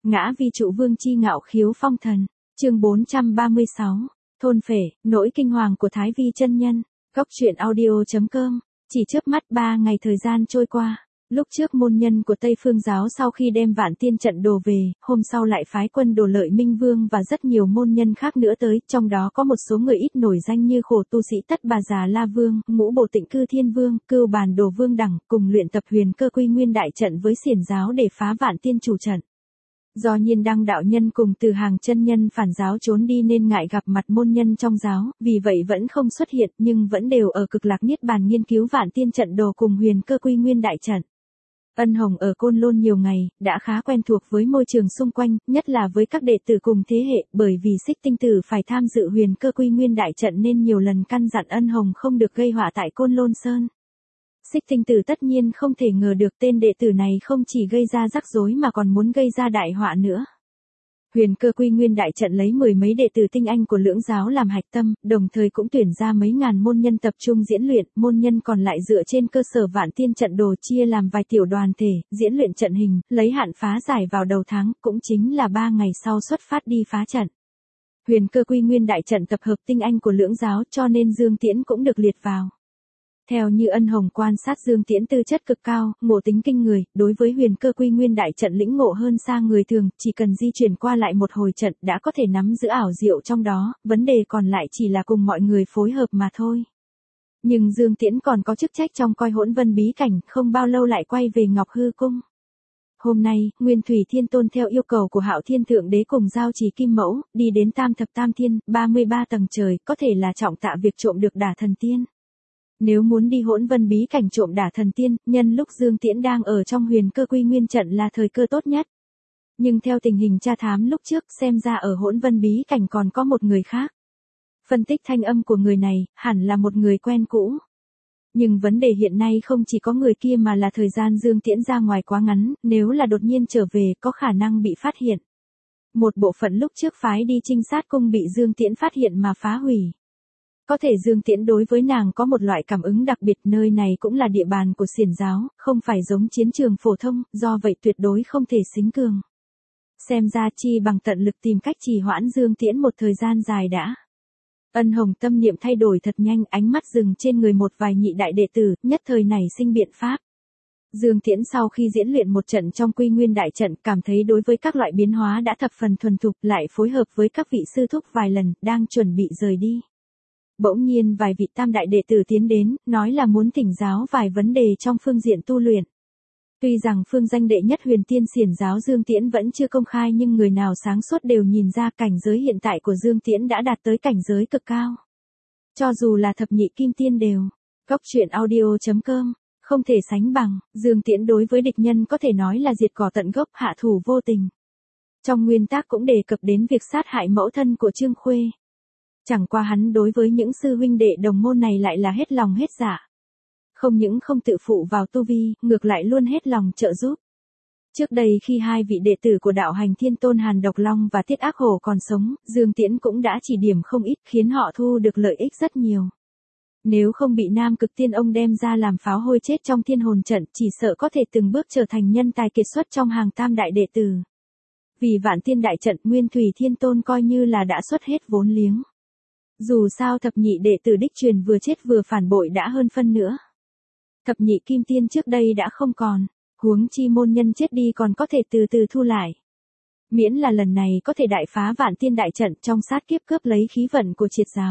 Ngã vi trụ vương chi ngạo khiếu phong thần. Chương 436. Thôn phệ, nỗi kinh hoàng của Thái Vi chân nhân. Góc truyện audio.com. Chỉ chớp mắt 3 ngày thời gian trôi qua. Lúc trước môn nhân của Tây Phương giáo sau khi đem Vạn Tiên trận đồ về, hôm sau lại phái quân đồ Lợi Minh Vương và rất nhiều môn nhân khác nữa tới, trong đó có một số người ít nổi danh như khổ tu sĩ Tất Bà Già La Vương, Ngũ Bộ Tịnh Cư Thiên Vương, Cưu Bàn Đồ Vương đẳng, cùng luyện tập Huyền Cơ Quy Nguyên đại trận với Xiển giáo để phá Vạn Tiên chủ trận. Do Nhiên Đăng đạo nhân cùng Từ Hàng chân nhân phản giáo trốn đi nên ngại gặp mặt môn nhân trong giáo, vì vậy vẫn không xuất hiện nhưng vẫn đều ở Cực Lạc Niết Bàn nghiên cứu Vạn Tiên trận đồ cùng Huyền Cơ Quy Nguyên đại trận. Ân Hồng ở Côn Lôn nhiều ngày, đã khá quen thuộc với môi trường xung quanh, nhất là với các đệ tử cùng thế hệ, bởi vì Xích Tinh Tử phải tham dự Huyền Cơ Quy Nguyên đại trận nên nhiều lần căn dặn Ân Hồng không được gây họa tại Côn Lôn Sơn. Xích Tinh Tử tất nhiên không thể ngờ được tên đệ tử này không chỉ gây ra rắc rối mà còn muốn gây ra đại họa nữa. Huyền Cơ Quy Nguyên đại trận lấy 10 mấy đệ tử tinh anh của lưỡng giáo làm hạch tâm, đồng thời cũng tuyển ra mấy ngàn môn nhân tập trung diễn luyện, môn nhân còn lại dựa trên cơ sở Vạn Tiên trận đồ chia làm vài tiểu đoàn thể, diễn luyện trận hình, lấy hạn phá giải vào đầu tháng, cũng chính là 3 ngày sau xuất phát đi phá trận. Huyền Cơ Quy Nguyên đại trận tập hợp tinh anh của lưỡng giáo cho nên Dương Tiễn cũng được liệt vào. Theo như Ân Hồng quan sát Dương Tiễn tư chất cực cao, ngộ tính kinh người, đối với Huyền Cơ Quy Nguyên đại trận lĩnh ngộ hơn xa người thường, chỉ cần di chuyển qua lại một hồi trận đã có thể nắm giữ ảo diệu trong đó, vấn đề còn lại chỉ là cùng mọi người phối hợp mà thôi. Nhưng Dương Tiễn còn có chức trách trong coi Hỗn Vân bí cảnh, không bao lâu lại quay về Ngọc Hư Cung. Hôm nay, Nguyên Thủy Thiên Tôn theo yêu cầu của Hạo Thiên Thượng Đế cùng giao trì Kim Mẫu, đi đến Tam Thập Tam Thiên, 33 tầng trời, có thể là trọng tạ việc trộm được Đả Thần Tiên. Nếu muốn đi Hỗn Vân bí cảnh trộm Đả Thần Tiên, nhân lúc Dương Tiễn đang ở trong Huyền Cơ Quy Nguyên trận là thời cơ tốt nhất. Nhưng theo tình hình tra thám lúc trước, xem ra ở Hỗn Vân bí cảnh còn có một người khác. Phân tích thanh âm của người này, hẳn là một người quen cũ. Nhưng vấn đề hiện nay không chỉ có người kia mà là thời gian Dương Tiễn ra ngoài quá ngắn, nếu là đột nhiên trở về có khả năng bị phát hiện. Một bộ phận lúc trước phái đi trinh sát cung bị Dương Tiễn phát hiện mà phá hủy. Có thể Dương Tiễn đối với nàng có một loại cảm ứng đặc biệt, nơi này cũng là địa bàn của Xiển giáo, không phải giống chiến trường phổ thông, do vậy tuyệt đối không thể xính cường. Xem ra chi bằng tận lực tìm cách trì hoãn Dương Tiễn một thời gian dài đã. Ân Hồng tâm niệm thay đổi thật nhanh, ánh mắt dừng trên người một vài nhị đại đệ tử, nhất thời nảy sinh biện pháp. Dương Tiễn sau khi diễn luyện một trận trong Quy Nguyên đại trận, cảm thấy đối với các loại biến hóa đã thập phần thuần thục, lại phối hợp với các vị sư thúc vài lần, đang chuẩn bị rời đi. Bỗng nhiên vài vị tam đại đệ tử tiến đến, nói là muốn thỉnh giáo vài vấn đề trong phương diện tu luyện. Tuy rằng phương danh đệ nhất Huyền Tiên Xiển giáo Dương Tiễn vẫn chưa công khai nhưng người nào sáng suốt đều nhìn ra cảnh giới hiện tại của Dương Tiễn đã đạt tới cảnh giới cực cao. Cho dù là thập nhị kim tiên đều. Góc truyện audio.com. Không thể sánh bằng, Dương Tiễn đối với địch nhân có thể nói là diệt cỏ tận gốc, hạ thủ vô tình. Trong nguyên tác cũng đề cập đến việc sát hại mẫu thân của Trương Khuê. Chẳng qua hắn đối với những sư huynh đệ đồng môn này lại là hết lòng hết dạ. Không những không tự phụ vào tu vi, ngược lại luôn hết lòng trợ giúp. Trước đây khi hai vị đệ tử của đạo hành Thiên Tôn Hàn Độc Long và Tiết Ác Hổ còn sống, Dương Tiễn cũng đã chỉ điểm không ít khiến họ thu được lợi ích rất nhiều. Nếu không bị Nam Cực Tiên ông đem ra làm pháo hôi chết trong Thiên Hồn trận, chỉ sợ có thể từng bước trở thành nhân tài kiệt xuất trong hàng tam đại đệ tử. Vì Vạn Tiên đại trận, Nguyên Thủy Thiên Tôn coi như là đã xuất hết vốn liếng. Dù sao thập nhị đệ tử đích truyền vừa chết vừa phản bội đã hơn phân nữa. Thập nhị kim tiên trước đây đã không còn, huống chi môn nhân chết đi còn có thể từ từ thu lại. Miễn là lần này có thể đại phá Vạn Tiên đại trận trong sát kiếp cướp lấy khí vận của triệt giáo.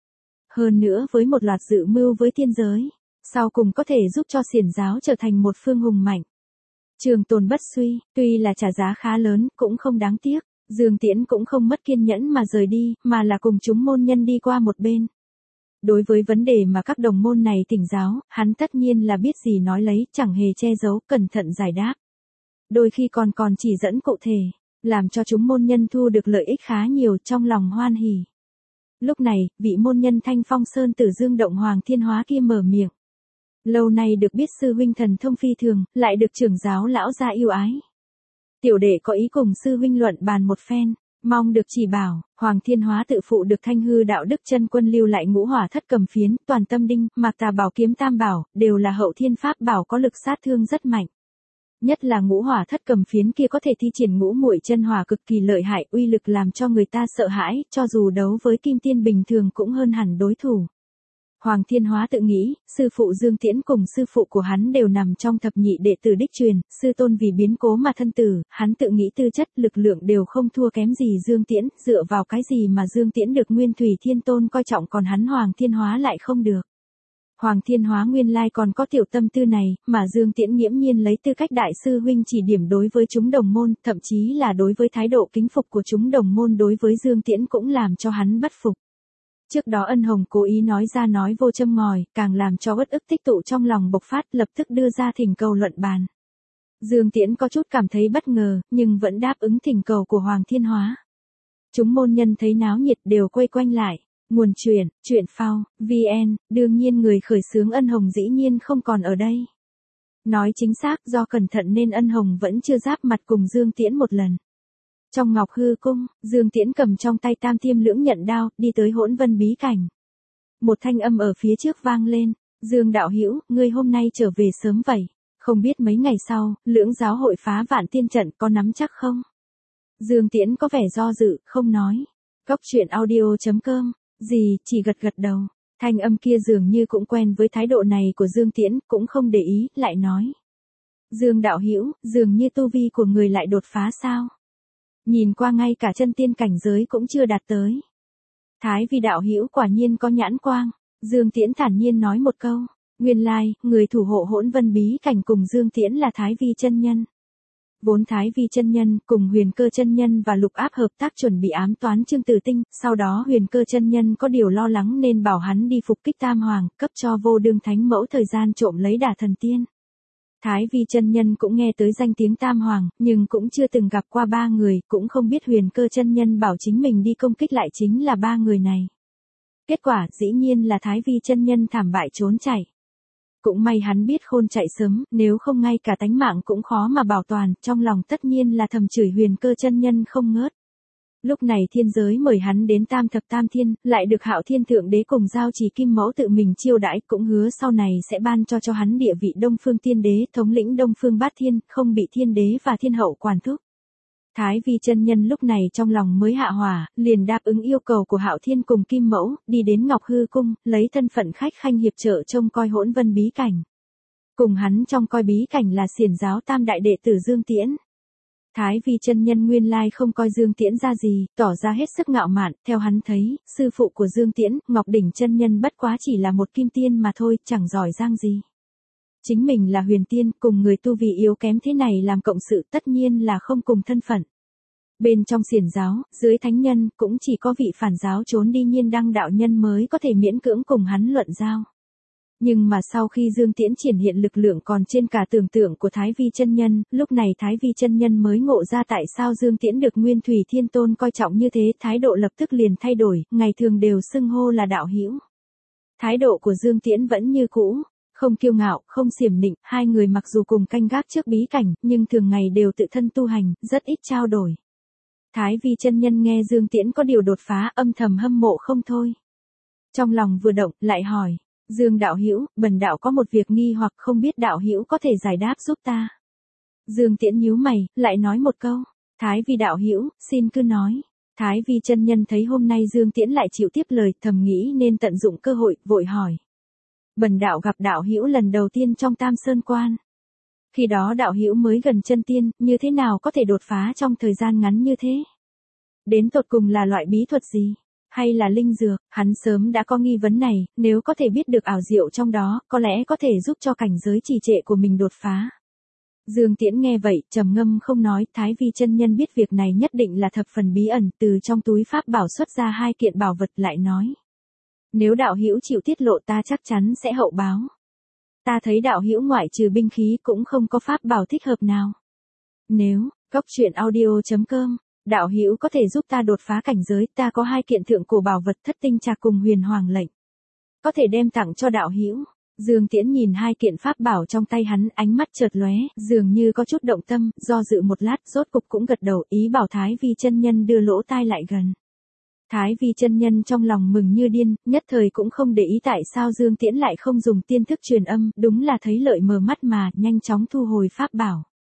Hơn nữa với một loạt dự mưu với tiên giới, sau cùng có thể giúp cho Xiển giáo trở thành một phương hùng mạnh. Trường tồn bất suy, tuy là trả giá khá lớn, cũng không đáng tiếc. Dương Tiễn cũng không mất kiên nhẫn mà rời đi, mà là cùng chúng môn nhân đi qua một bên. Đối với vấn đề mà các đồng môn này thỉnh giáo, hắn tất nhiên là biết gì nói lấy, chẳng hề che giấu, cẩn thận giải đáp. Đôi khi còn chỉ dẫn cụ thể, làm cho chúng môn nhân thu được lợi ích khá nhiều, trong lòng hoan hỉ. Lúc này, vị môn nhân Thanh Phong Sơn Tử Dương Động Hoàng Thiên Hóa kia mở miệng. Lâu nay được biết sư huynh thần thông phi thường, lại được trưởng giáo lão gia yêu ái. Tiểu đệ có ý cùng sư huynh luận bàn một phen, mong được chỉ bảo. Hoàng Thiên Hóa tự phụ được Thanh Hư đạo đức chân quân lưu lại Ngũ Hỏa Thất Cầm Phiến, Toàn Tâm Đinh, Mạc Tà Bảo Kiếm Tam Bảo, đều là hậu thiên pháp bảo có lực sát thương rất mạnh. Nhất là ngũ hỏa thất cầm phiến kia có thể thi triển ngũ muội chân hỏa cực kỳ lợi hại, uy lực làm cho người ta sợ hãi, cho dù đấu với kim tiên bình thường cũng hơn hẳn đối thủ. Hoàng Thiên Hóa tự nghĩ, sư phụ Dương Tiễn cùng sư phụ của hắn đều nằm trong thập nhị đệ tử đích truyền, sư tôn vì biến cố mà thân tử, hắn tự nghĩ tư chất lực lượng đều không thua kém gì Dương Tiễn, dựa vào cái gì mà Dương Tiễn được Nguyên Thủy Thiên Tôn coi trọng còn hắn Hoàng Thiên Hóa lại không được. Hoàng Thiên Hóa nguyên lai còn có tiểu tâm tư này, mà Dương Tiễn nghiễm nhiên lấy tư cách đại sư huynh chỉ điểm đối với chúng đồng môn, thậm chí là đối với thái độ kính phục của chúng đồng môn đối với Dương Tiễn cũng làm cho hắn bất phục. Trước đó Ân Hồng cố ý nói ra nói vô châm ngòi, càng làm cho uất ức tích tụ trong lòng bộc phát, lập tức đưa ra thỉnh cầu luận bàn. Dương Tiễn có chút cảm thấy bất ngờ, nhưng vẫn đáp ứng thỉnh cầu của Hoàng Thiên Hóa. Chúng môn nhân thấy náo nhiệt đều quay quanh lại. Nguồn truyện phao, VN, đương nhiên người khởi xướng Ân Hồng dĩ nhiên không còn ở đây. Nói chính xác do cẩn thận nên Ân Hồng vẫn chưa giáp mặt cùng Dương Tiễn một lần. Trong Ngọc Hư Cung, Dương Tiễn cầm trong tay Tam Tiêm Lưỡng Nhận Đao, đi tới Hỗn Vân bí cảnh. Một thanh âm ở phía trước vang lên, Dương đạo hữu, ngươi hôm nay trở về sớm vậy, không biết mấy ngày sau, Lưỡng giáo hội phá Vạn Tiên trận có nắm chắc không? Dương Tiễn có vẻ do dự, không nói. Góc.audio.com, gì, chỉ gật gật đầu. Thanh âm kia dường như cũng quen với thái độ này của Dương Tiễn, cũng không để ý, lại nói. Dương đạo hữu, dường như tu vi của người lại đột phá sao? Nhìn qua ngay cả chân tiên cảnh giới cũng chưa đạt tới. Thái Vi đạo hữu quả nhiên có nhãn quang, Dương Tiễn thản nhiên nói một câu, nguyên lai, người thủ hộ Hỗn Vân bí cảnh cùng Dương Tiễn là Thái Vi chân nhân. Vốn Thái Vi chân nhân cùng Huyền Cơ chân nhân và Lục Áp hợp tác chuẩn bị ám toán Trương Tử Tinh, sau đó Huyền Cơ chân nhân có điều lo lắng nên bảo hắn đi phục kích Tam Hoàng, cấp cho Vô Đương Thánh Mẫu thời gian trộm lấy Đả Thần Tiên. Thái Vi chân nhân cũng nghe tới danh tiếng Tam Hoàng, nhưng cũng chưa từng gặp qua ba người, cũng không biết Huyền Cơ chân nhân bảo chính mình đi công kích lại chính là ba người này. Kết quả dĩ nhiên là Thái Vi chân nhân thảm bại trốn chạy. Cũng may hắn biết khôn chạy sớm, nếu không ngay cả tánh mạng cũng khó mà bảo toàn, trong lòng tất nhiên là thầm chửi Huyền Cơ chân nhân không ngớt. Lúc này thiên giới mời hắn đến Tam Thập Tam Thiên, lại được Hạo Thiên Thượng Đế cùng Giao Chỉ Kim Mẫu tự mình chiêu đãi, cũng hứa sau này sẽ ban cho hắn địa vị Đông Phương Tiên Đế, thống lĩnh Đông Phương Bát Thiên, không bị Thiên Đế và Thiên Hậu quản thúc. Thái Vi chân nhân lúc này trong lòng mới hạ hỏa, liền đáp ứng yêu cầu của Hạo Thiên cùng Kim Mẫu, đi đến Ngọc Hư Cung, lấy thân phận khách khanh hiệp trợ trông coi Hỗn Vân bí cảnh. Cùng hắn trong coi bí cảnh là Xiển giáo tam đại đệ tử Dương Tiễn. Thái Vi chân nhân nguyên lai không coi Dương Tiễn ra gì, tỏ ra hết sức ngạo mạn, theo hắn thấy, sư phụ của Dương Tiễn, Ngọc Đỉnh chân nhân bất quá chỉ là một kim tiên mà thôi, chẳng giỏi giang gì. Chính mình là huyền tiên, cùng người tu vi yếu kém thế này làm cộng sự tất nhiên là không cùng thân phận. Bên trong Xiển giáo, dưới thánh nhân, cũng chỉ có vị phản giáo trốn đi Nhiên Đăng đạo nhân mới có thể miễn cưỡng cùng hắn luận giao. Nhưng mà sau khi Dương Tiễn triển hiện lực lượng còn trên cả tưởng tượng của Thái Vi chân nhân, lúc này Thái Vi chân nhân mới ngộ ra tại sao Dương Tiễn được Nguyên Thủy Thiên Tôn coi trọng như thế, thái độ lập tức liền thay đổi, ngày thường đều xưng hô là đạo hữu. Thái độ của Dương Tiễn vẫn như cũ, không kiêu ngạo, không xiểm nịnh, hai người mặc dù cùng canh gác trước bí cảnh, nhưng thường ngày đều tự thân tu hành, rất ít trao đổi. Thái Vi chân nhân nghe Dương Tiễn có điều đột phá, âm thầm hâm mộ không thôi. Trong lòng vừa động, lại hỏi. Dương đạo hữu, bần đạo có một việc nghi hoặc không biết đạo hữu có thể giải đáp giúp ta. Dương Tiễn nhíu mày, lại nói một câu. Thái Vi đạo hữu, xin cứ nói. Thái Vi chân nhân thấy hôm nay Dương Tiễn lại chịu tiếp lời, thầm nghĩ nên tận dụng cơ hội, vội hỏi. Bần đạo gặp đạo hữu lần đầu tiên trong Tam Sơn Quan. Khi đó đạo hữu mới gần chân tiên, như thế nào có thể đột phá trong thời gian ngắn như thế? Đến tột cùng là loại bí thuật gì? Hay là linh dược? Hắn sớm đã có nghi vấn này, nếu có thể biết được ảo diệu trong đó, có lẽ có thể giúp cho cảnh giới trì trệ của mình đột phá. Dương Tiễn nghe vậy, trầm ngâm không nói, Thái Vi chân nhân biết việc này nhất định là thập phần bí ẩn, từ trong túi pháp bảo xuất ra hai kiện bảo vật lại nói. Nếu đạo hữu chịu tiết lộ ta chắc chắn sẽ hậu báo. Ta thấy đạo hữu ngoại trừ binh khí cũng không có pháp bảo thích hợp nào. Nếu, góc.audio.com, đạo hữu có thể giúp ta đột phá cảnh giới, ta có hai kiện thượng cổ bảo vật Thất Tinh Trạc cùng Huyền Hoàng lệnh. Có thể đem tặng cho đạo hữu. Dương Tiễn nhìn hai kiện pháp bảo trong tay hắn, ánh mắt chợt lóe, dường như có chút động tâm, do dự một lát, rốt cục cũng gật đầu, ý bảo Thái Vi chân nhân đưa lỗ tai lại gần. Thái Vi chân nhân trong lòng mừng như điên, nhất thời cũng không để ý tại sao Dương Tiễn lại không dùng tiên thức truyền âm, đúng là thấy lợi mờ mắt mà, nhanh chóng thu hồi pháp bảo.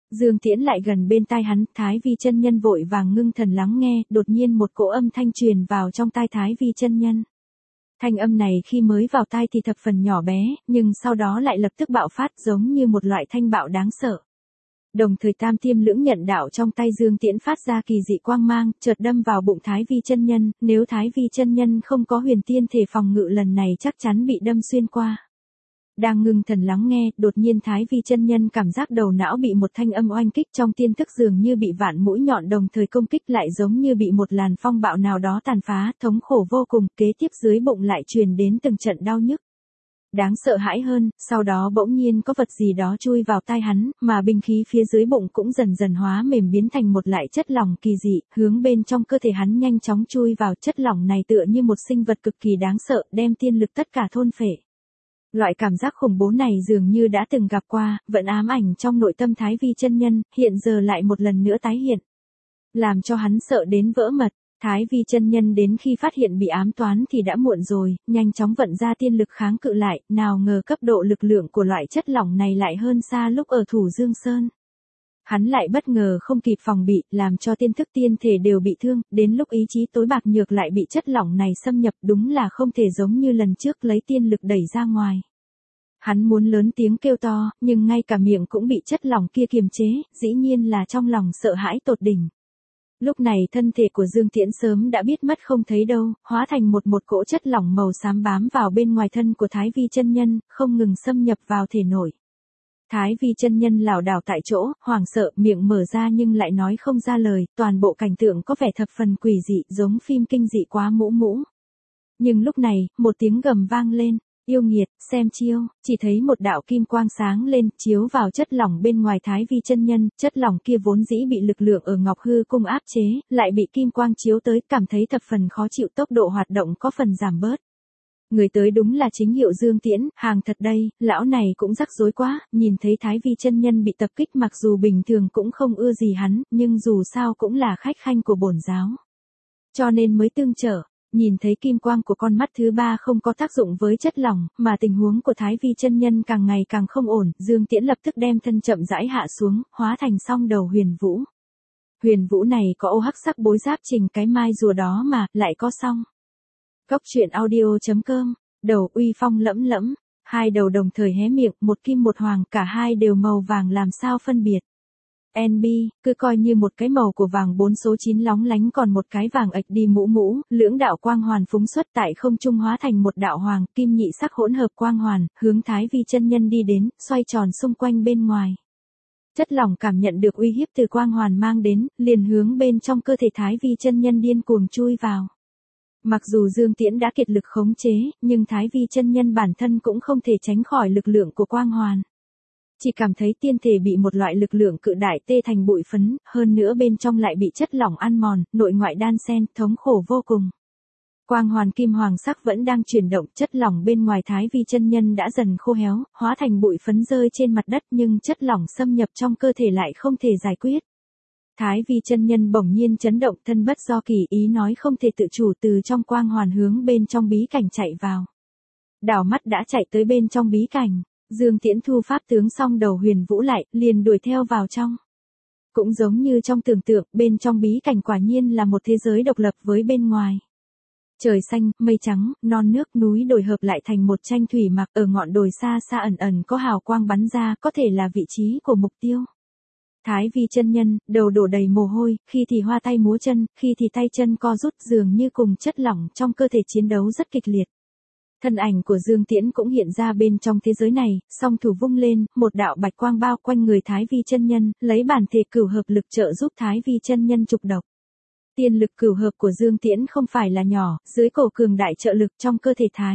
Dương Tiễn lại gần bên tai hắn, Thái Vi chân nhân vội vàng ngưng thần lắng nghe, đột nhiên một cỗ âm thanh truyền vào trong tai Thái Vi chân nhân. Thanh âm này khi mới vào tai thì thập phần nhỏ bé, nhưng sau đó lại lập tức bạo phát giống như một loại thanh bạo đáng sợ. Đồng thời tam tiêm lưỡng nhận đạo trong tay Dương Tiễn phát ra kỳ dị quang mang, chợt đâm vào bụng Thái Vi chân nhân, nếu Thái Vi chân nhân không có huyền tiên thể phòng ngự lần này chắc chắn bị đâm xuyên qua. Đang ngưng thần lắng nghe, đột nhiên Thái Vi chân nhân cảm giác đầu não bị một thanh âm oanh kích trong tiên thức dường như bị vạn mũi nhọn đồng thời công kích lại giống như bị một làn phong bạo nào đó tàn phá, thống khổ vô cùng, kế tiếp dưới bụng lại truyền đến từng trận đau nhức. Đáng sợ hãi hơn, sau đó bỗng nhiên có vật gì đó chui vào tai hắn, mà binh khí phía dưới bụng cũng dần dần hóa mềm biến thành một loại chất lỏng kỳ dị, hướng bên trong cơ thể hắn nhanh chóng chui vào. Chất lỏng này tựa như một sinh vật cực kỳ đáng sợ, đem tiên lực tất cả thôn phệ. Loại cảm giác khủng bố này dường như đã từng gặp qua, vẫn ám ảnh trong nội tâm Thái Vi chân nhân, hiện giờ lại một lần nữa tái hiện. Làm cho hắn sợ đến vỡ mật. Thái Vi chân nhân đến khi phát hiện bị ám toán thì đã muộn rồi, nhanh chóng vận ra tiên lực kháng cự lại, nào ngờ cấp độ lực lượng của loại chất lỏng này lại hơn xa lúc ở Thủ Dương Sơn. Hắn lại bất ngờ không kịp phòng bị, làm cho tiên thức tiên thể đều bị thương, đến lúc ý chí tối bạc nhược lại bị chất lỏng này xâm nhập, đúng là không thể giống như lần trước lấy tiên lực đẩy ra ngoài. Hắn muốn lớn tiếng kêu to, nhưng ngay cả miệng cũng bị chất lỏng kia kiềm chế, dĩ nhiên là trong lòng sợ hãi tột đỉnh. Lúc này thân thể của Dương Tiễn sớm đã biết mất không thấy đâu, hóa thành một cỗ chất lỏng màu xám bám vào bên ngoài thân của Thái Vi chân nhân, không ngừng xâm nhập vào thể nội. Thái Vi chân nhân lảo đảo tại chỗ, hoảng sợ, miệng mở ra nhưng lại nói không ra lời, toàn bộ cảnh tượng có vẻ thập phần quỷ dị, giống phim kinh dị quá mũ mũ. Nhưng lúc này, một tiếng gầm vang lên. Yêu nghiệt, xem chiêu, chỉ thấy một đạo kim quang sáng lên, chiếu vào chất lỏng bên ngoài Thái Vi chân nhân, chất lỏng kia vốn dĩ bị lực lượng ở Ngọc Hư cung áp chế, lại bị kim quang chiếu tới, cảm thấy thập phần khó chịu, tốc độ hoạt động có phần giảm bớt. Người tới đúng là chính hiệu Dương Tiễn, hàng thật đây, lão này cũng rắc rối quá, nhìn thấy Thái Vi chân nhân bị tập kích mặc dù bình thường cũng không ưa gì hắn, nhưng dù sao cũng là khách khanh của bổn giáo. Cho nên mới tương trợ. Nhìn thấy kim quang của con mắt thứ ba không có tác dụng với chất lỏng, mà tình huống của Thái Vi chân nhân càng ngày càng không ổn, Dương Tiễn lập tức đem thân chậm rãi hạ xuống, hóa thành song đầu huyền vũ. Huyền vũ này có ô hắc sắc bối giáp trình cái mai rùa đó mà, lại có song. Góc truyện audio.com, đầu uy phong lẫm lẫm, hai đầu đồng thời hé miệng, một kim một hoàng, cả hai đều màu vàng làm sao phân biệt. NB, cứ coi như một cái màu của vàng 4 số 9 lóng lánh còn một cái vàng ạch đi mũ mũ, lưỡng đạo quang hoàn phúng xuất tại không trung hóa thành một đạo hoàng, kim nhị sắc hỗn hợp quang hoàn, hướng Thái Vi chân nhân đi đến, xoay tròn xung quanh bên ngoài. Chất lỏng cảm nhận được uy hiếp từ quang hoàn mang đến, liền hướng bên trong cơ thể Thái Vi chân nhân điên cuồng chui vào. Mặc dù Dương Tiễn đã kiệt lực khống chế, nhưng Thái Vi chân nhân bản thân cũng không thể tránh khỏi lực lượng của quang hoàn. Chỉ cảm thấy tiên thể bị một loại lực lượng cự đại tê thành bụi phấn, hơn nữa bên trong lại bị chất lỏng ăn mòn, nội ngoại đan xen, thống khổ vô cùng. Quang hoàn kim hoàng sắc vẫn đang chuyển động, chất lỏng bên ngoài Thái Vi chân nhân đã dần khô héo, hóa thành bụi phấn rơi trên mặt đất nhưng chất lỏng xâm nhập trong cơ thể lại không thể giải quyết. Thái Vi chân nhân bỗng nhiên chấn động, thân bất do kỳ, ý nói không thể tự chủ, từ trong quang hoàn hướng bên trong bí cảnh chạy vào. Đảo mắt đã chạy tới bên trong bí cảnh. Dương Tiễn thu pháp tướng xong đầu huyền vũ lại, liền đuổi theo vào trong. Cũng giống như trong tưởng tượng, bên trong bí cảnh quả nhiên là một thế giới độc lập với bên ngoài. Trời xanh, mây trắng, non nước, núi đồi hợp lại thành một tranh thủy mặc, ở ngọn đồi xa xa ẩn ẩn có hào quang bắn ra, có thể là vị trí của mục tiêu. Thái Vi chân nhân, đầu đổ đầy mồ hôi, khi thì hoa tay múa chân, khi thì tay chân co rút, dường như cùng chất lỏng trong cơ thể chiến đấu rất kịch liệt. Thân ảnh của Dương Tiễn cũng hiện ra bên trong thế giới này, song thủ vung lên, một đạo bạch quang bao quanh người Thái Vi chân nhân, lấy bản thể cửu hợp lực trợ giúp Thái Vi chân nhân trục độc. Tiên lực cửu hợp của Dương Tiễn không phải là nhỏ, dưới cổ cường đại trợ lực trong cơ thể Thái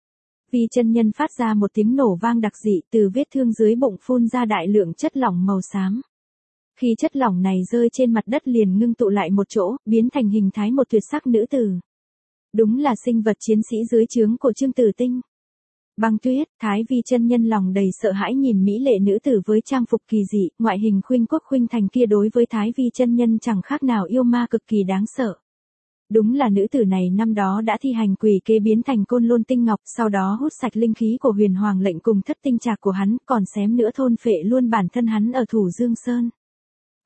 Vi chân nhân phát ra một tiếng nổ vang đặc dị, từ vết thương dưới bụng phun ra đại lượng chất lỏng màu xám. Khi chất lỏng này rơi trên mặt đất liền ngưng tụ lại một chỗ, biến thành hình thái một tuyệt sắc nữ tử. Đúng là sinh vật chiến sĩ dưới trướng của Trương Tử Tinh. Băng Tuyết, Thái Vi chân nhân lòng đầy sợ hãi nhìn mỹ lệ nữ tử với trang phục kỳ dị, ngoại hình khuynh quốc khuynh thành kia đối với Thái Vi chân nhân chẳng khác nào yêu ma cực kỳ đáng sợ. Đúng là nữ tử này năm đó đã thi hành quỷ kế biến thành Côn Lôn tinh ngọc, sau đó hút sạch linh khí của Huyền Hoàng lệnh cùng thất tinh trạc của hắn, còn xém nữa thôn phệ luôn bản thân hắn ở Thủ Dương Sơn.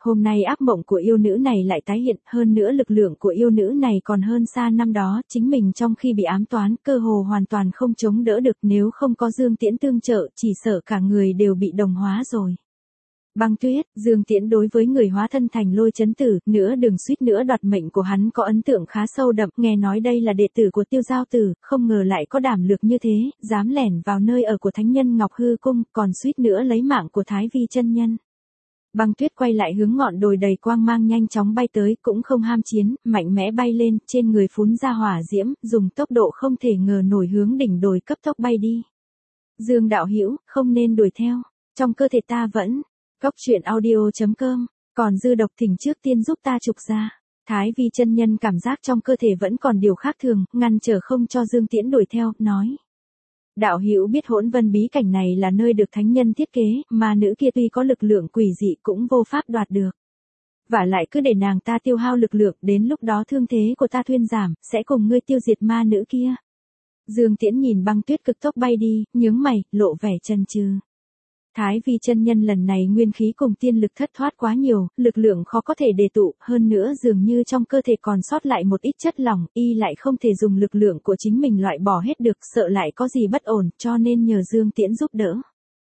Hôm nay ác mộng của yêu nữ này lại tái hiện, hơn nữa lực lượng của yêu nữ này còn hơn xa năm đó, chính mình trong khi bị ám toán, cơ hồ hoàn toàn không chống đỡ được, nếu không có Dương Tiễn tương trợ, chỉ sợ cả người đều bị đồng hóa rồi. Băng Tuyết, Dương Tiễn đối với người hóa thân thành Lôi Chấn Tử, nữa đừng suýt nữa đoạt mệnh của hắn có ấn tượng khá sâu đậm, nghe nói đây là đệ tử của Tiêu Giao Tử, không ngờ lại có đảm lược như thế, dám lẻn vào nơi ở của thánh nhân Ngọc Hư Cung, còn suýt nữa lấy mạng của Thái Vi chân nhân. Băng Tuyết quay lại hướng ngọn đồi đầy quang mang nhanh chóng bay tới, cũng không ham chiến, mạnh mẽ bay lên, trên người phún ra hỏa diễm, dùng tốc độ không thể ngờ nổi hướng đỉnh đồi cấp tốc bay đi. Dương đạo hữu, không nên đuổi theo, trong cơ thể ta vẫn. Góc truyện audio.com, còn dư độc thỉnh trước tiên giúp ta trục ra. Thái Vi chân nhân cảm giác trong cơ thể vẫn còn điều khác thường, ngăn trở không cho Dương Tiễn đuổi theo, nói. Đạo hữu biết Hỗn Vân bí cảnh này là nơi được thánh nhân thiết kế, mà nữ kia tuy có lực lượng quỷ dị cũng vô pháp đoạt được. Và lại cứ để nàng ta tiêu hao lực lượng, đến lúc đó thương thế của ta thuyên giảm, sẽ cùng ngươi tiêu diệt ma nữ kia. Dương Tiễn nhìn Băng Tuyết cực tốc bay đi, nhướng mày, lộ vẻ chần chừ. Thái Vi chân nhân lần này nguyên khí cùng tiên lực thất thoát quá nhiều, lực lượng khó có thể đề tụ, hơn nữa dường như trong cơ thể còn sót lại một ít chất lỏng, y lại không thể dùng lực lượng của chính mình loại bỏ hết được, sợ lại có gì bất ổn, cho nên nhờ Dương Tiễn giúp đỡ.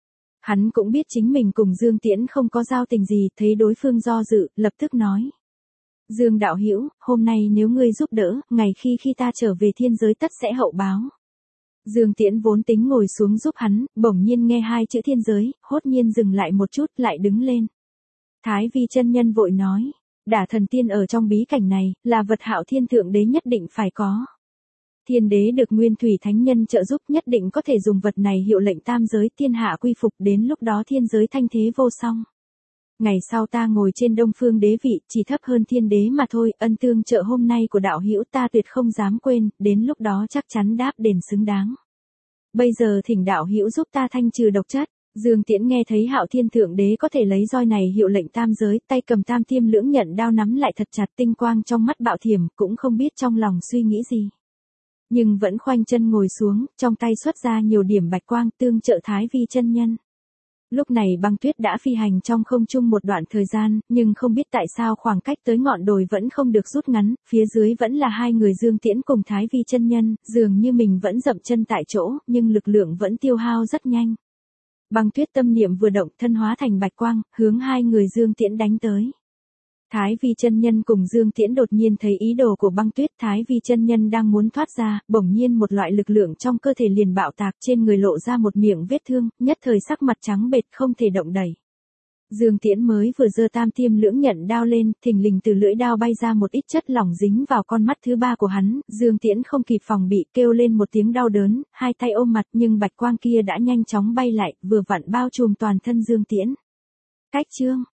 Hắn cũng biết chính mình cùng Dương Tiễn không có giao tình gì, thấy đối phương do dự, lập tức nói. Dương đạo hữu, hôm nay nếu ngươi giúp đỡ, ngày khi ta trở về thiên giới tất sẽ hậu báo. Dương Tiễn vốn tính ngồi xuống giúp hắn, bỗng nhiên nghe hai chữ thiên giới, hốt nhiên dừng lại một chút, lại đứng lên. Thái Vi chân nhân vội nói, đả thần tiên ở trong bí cảnh này, là vật Hạo Thiên thượng đế nhất định phải có. Thiên đế được Nguyên Thủy Thánh Nhân trợ giúp, nhất định có thể dùng vật này hiệu lệnh tam giới, thiên hạ quy phục, đến lúc đó thiên giới thanh thế vô song. Ngày sau ta ngồi trên Đông Phương đế vị, chỉ thấp hơn thiên đế mà thôi, ân tương trợ hôm nay của đạo hữu ta tuyệt không dám quên, đến lúc đó chắc chắn đáp đền xứng đáng. Bây giờ thỉnh đạo hữu giúp ta thanh trừ độc chất. Dương Tiễn nghe thấy Hạo Thiên thượng đế có thể lấy roi này hiệu lệnh tam giới, tay cầm tam tiêm lưỡng nhận đao nắm lại thật chặt, tinh quang trong mắt bạo thiểm, cũng không biết trong lòng suy nghĩ gì. Nhưng vẫn khoanh chân ngồi xuống, trong tay xuất ra nhiều điểm bạch quang tương trợ Thái Vi chân nhân. Lúc này Băng Tuyết đã phi hành trong không trung một đoạn thời gian, nhưng không biết tại sao khoảng cách tới ngọn đồi vẫn không được rút ngắn, phía dưới vẫn là hai người Dương Tiễn cùng Thái Vi chân nhân, dường như mình vẫn dậm chân tại chỗ, nhưng lực lượng vẫn tiêu hao rất nhanh. Băng Tuyết tâm niệm vừa động, thân hóa thành bạch quang, hướng hai người Dương Tiễn đánh tới. Thái Vi chân nhân cùng Dương Tiễn đột nhiên thấy ý đồ của Băng Tuyết, Thái Vi chân nhân đang muốn thoát ra, bỗng nhiên một loại lực lượng trong cơ thể liền bạo tạc, trên người lộ ra một miệng vết thương, nhất thời sắc mặt trắng bệch không thể động đậy. Dương Tiễn mới vừa giơ tam tiêm lưỡng nhận đao lên, thình lình từ lưỡi đao bay ra một ít chất lỏng dính vào con mắt thứ ba của hắn, Dương Tiễn không kịp phòng bị, kêu lên một tiếng đau đớn, hai tay ôm mặt, nhưng bạch quang kia đã nhanh chóng bay lại, vừa vặn bao trùm toàn thân Dương Tiễn. Cách chương